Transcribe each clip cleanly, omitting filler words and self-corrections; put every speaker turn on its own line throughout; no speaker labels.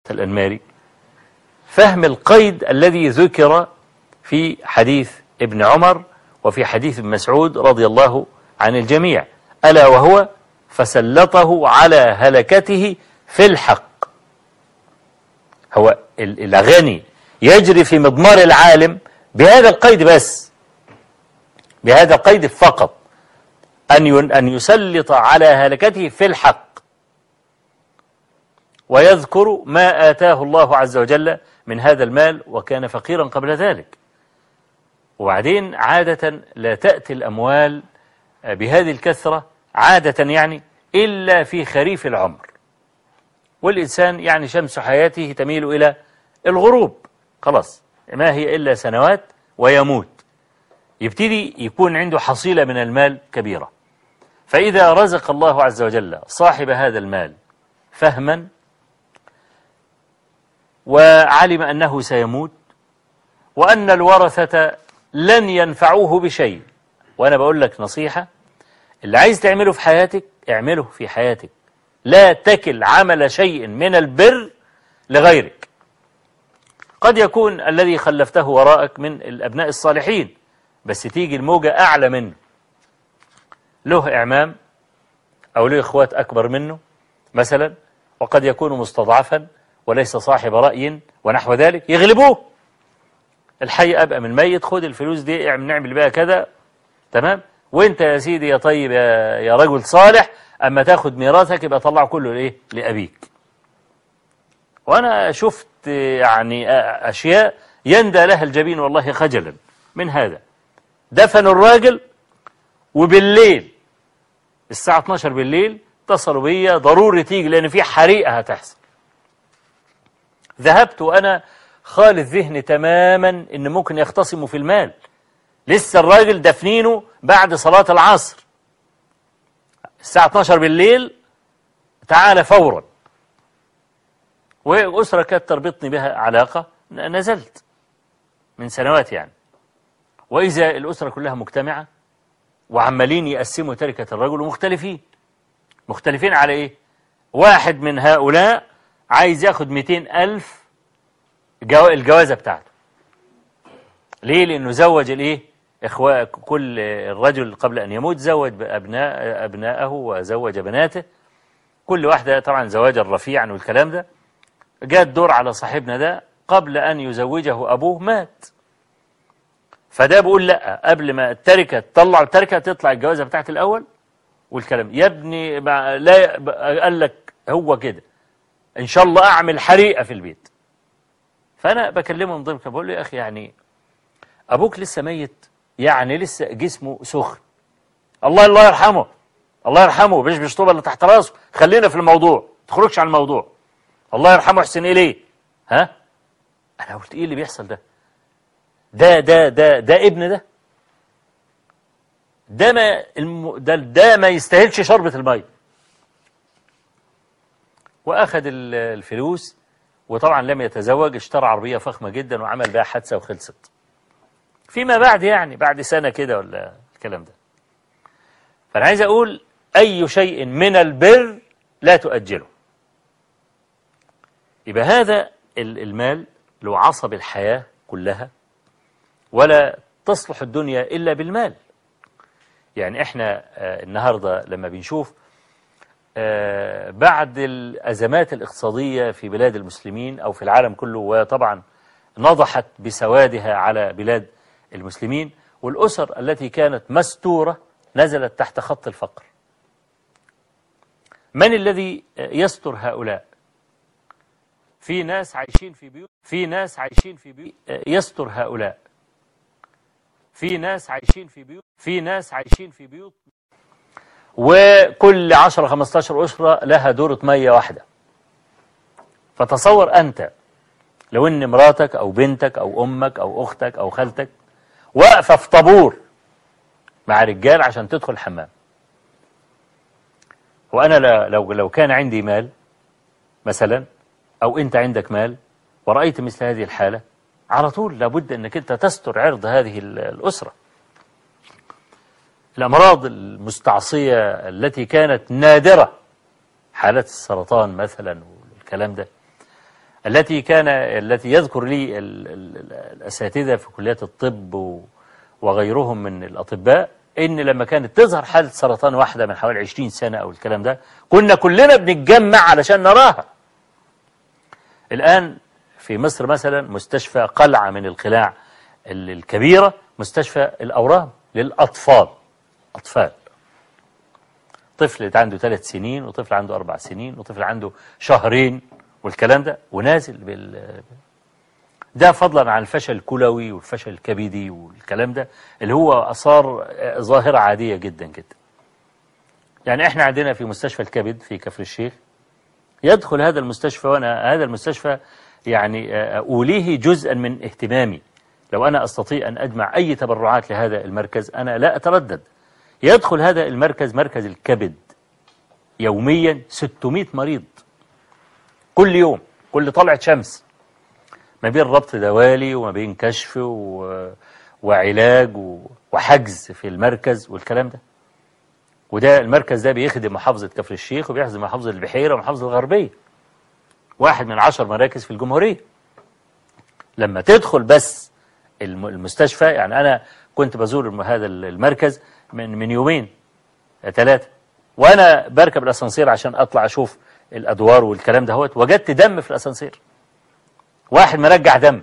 الأنماري، فهم القيد الذي ذكر في حديث ابن عمر وفي حديث ابن مسعود رضي الله عن الجميع، ألا وهو فسلطه على هلكته في الحق. هو الغني يجري في مضمار العالم بهذا القيد بس، بهذا القيد فقط، أن يسلط على هلكته في الحق، ويذكر ما آتاه الله عز وجل من هذا المال وكان فقيرا قبل ذلك. وبعدين عادة لا تأتي الأموال بهذه الكثرة عادة يعني إلا في خريف العمر، والإنسان يعني شمس حياته تميل إلى الغروب، خلاص ما هي إلا سنوات ويموت، يبتدي يكون عنده حصيلة من المال كبيرة. فإذا رزق الله عز وجل صاحب هذا المال فهما وعلم أنه سيموت وأن الورثة لن ينفعوه بشيء، وأنا بقول لك نصيحة، اللي عايز تعمله في حياتك اعمله في حياتك، لا تكل عمل شيء من البر لغيرك. قد يكون الذي خلفته وراءك من الأبناء الصالحين، بس تيجي الموجة أعلى منه، له إعمام أو له إخوات أكبر منه مثلا، وقد يكون مستضعفا وليس صاحب رأي ونحو ذلك، يغلبوه. الحي أبقى من ميت، خد الفلوس دي نعمل بها كذا، تمام، وانت يا سيدي يا طيب يا رجل صالح أما تاخد ميراثك يبقى طلعه كله لإيه؟ لأبيك. وأنا شفت يعني أشياء يندى لها الجبين والله خجلا من هذا. دفنوا الراجل وبالليل الساعة 12 بالليل اتصلوا بيا ضروري تيجي لأن في حريقة هتحصل. ذهبت وأنا خالي الذهن تماما إن ممكن يختصموا في المال، لسه الراجل دفنينه بعد صلاة العصر، الساعة 12 بالليل تعال فورا. وأسرة كانت تربطني بها علاقة، نزلت من سنوات يعني، وإذا الأسرة كلها مجتمعة وعمالين يقسموا تركة الرجل مختلفين على إيه؟ واحد من هؤلاء عايز ياخد 200,000 الجوازة بتاعته. ليه؟ لأنه زوج الإيه؟ كل الرجل قبل أن يموت زوج أبناءه وزوج بناته، كل واحدة طبعا زواجا رفيعا والكلام ده. جاء الدور على صاحبنا ده قبل أن يزوجه أبوه مات، فده بيقول لا، قبل ما التركة تطلع التركة تطلع الجوازة بتاعت الأول والكلام. يا ابني لا، قال لك هو كده إن شاء الله أعمل حريقة في البيت. فأنا بكلمه من ضمن بقول له يا أخي يعني أبوك لسه ميت، يعني لسه جسمه سخن، الله يرحمه، الله يرحمه، مش بيشطب اللي تحت راسه، خلينا في الموضوع، تخرجش عن الموضوع، الله يرحمه احسن إليه. ها؟ أنا قلت إيه اللي بيحصل ده؟ ده ابن ده ما يستاهلش شربة المية. وأخذ الفلوس، وطبعا لم يتزوج، اشترى عربية فخمة جدا وعمل بها حادثة وخلصت فيما بعد، يعني بعد سنة كده ولا الكلام ده. فأنا عايز أقول أي شيء من البر لا تؤجله. يبقى هذا المال له عصب الحياة كلها، ولا تصلح الدنيا إلا بالمال. يعني إحنا النهاردة لما بنشوف بعد الأزمات الاقتصادية في بلاد المسلمين أو في العالم كله، وطبعا نضحت بسوادها على بلاد المسلمين، والأسر التي كانت مستورة نزلت تحت خط الفقر. من الذي يستر هؤلاء؟ في ناس عايشين في بيوت، يستر هؤلاء، في ناس عايشين في بيوت وكل 10-15 أسرة لها دورة مية واحدة. فتصور أنت لو أن مراتك أو بنتك أو أمك أو أختك أو خالتك واقفة في طابور مع رجال عشان تدخل الحمام، وأنا لو كان عندي مال مثلا أو أنت عندك مال ورأيت مثل هذه الحالة، على طول لابد أنك أنت تستر عرض هذه الأسرة. الأمراض المستعصية التي كانت نادرة، حالات السرطان مثلا والكلام ده، التي يذكر لي الأساتذة في كليات الطب وغيرهم من الأطباء إن لما كانت تظهر حالة سرطان واحدة من حوالي 20 سنة أو الكلام ده كنا كلنا بنتجمع علشان نراها. الآن في مصر مثلا مستشفى قلعة من القلاع الكبيرة، مستشفى الأورام للأطفال، أطفال، طفل عنده 3 سنين وطفل عنده 4 سنين وطفل عنده شهرين والكلام ده، ونازل ده فضلا عن الفشل الكلوي والفشل الكبدي والكلام ده اللي هو صار ظاهرة عادية جدا جدا. يعني احنا عندنا في مستشفى الكبد في كفر الشيخ يدخل هذا المستشفى، وانا هذا المستشفى يعني أوليه جزءا من اهتمامي. لو أنا أستطيع أن أجمع أي تبرعات لهذا المركز أنا لا أتردد. يدخل هذا المركز، مركز الكبد، يوميا 600 مريض كل يوم، كل طلعة شمس، ما بين ربط دوالي وما بين كشف وعلاج وحجز في المركز والكلام ده. وده المركز ده بيخدم محافظة كفر الشيخ وبيخدم محافظة البحيرة ومحافظة الغربية، واحد من 10 مراكز في الجمهورية. لما تدخل بس المستشفى، يعني أنا كنت بزور هذا المركز من يومين 3، وأنا بركب الأسانسير عشان أطلع أشوف الأدوار والكلام ده، وجدت دم في الأسانسير، واحد مرجع دم.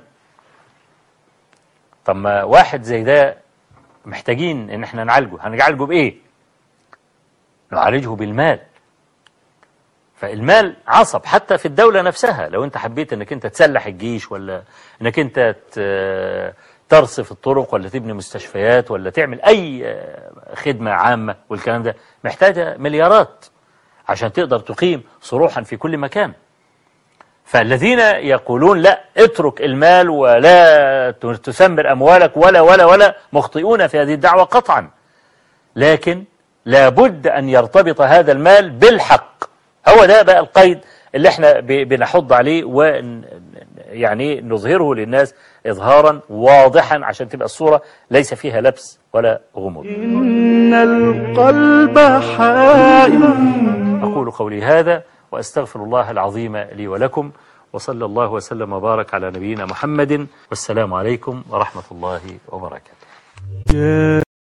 طب ما واحد زي ده محتاجين إن احنا نعالجه، هنعالجه بإيه؟ نعالجه بالمال. فالمال عصب حتى في الدولة نفسها. لو انت حبيت انك انت تسلح الجيش، ولا انك انت ترصف الطرق، ولا تبني مستشفيات، ولا تعمل اي خدمة عامة والكلام ده، محتاجة مليارات عشان تقدر تقيم صروحا في كل مكان. فالذين يقولون لا اترك المال ولا تسمر اموالك ولا مخطئون في هذه الدعوة قطعا، لكن لابد ان يرتبط هذا المال بالحق. هو ده بقى القيد اللي احنا بنحض عليه، ويعني نظهره للناس إظهارا واضحا عشان تبقى الصورة ليس فيها لبس ولا غموض.
إن القلب حائر.
أقول قولي هذا وأستغفر الله العظيم لي ولكم، وصلى الله وسلم وبارك على نبينا محمد، والسلام عليكم ورحمة الله وبركاته.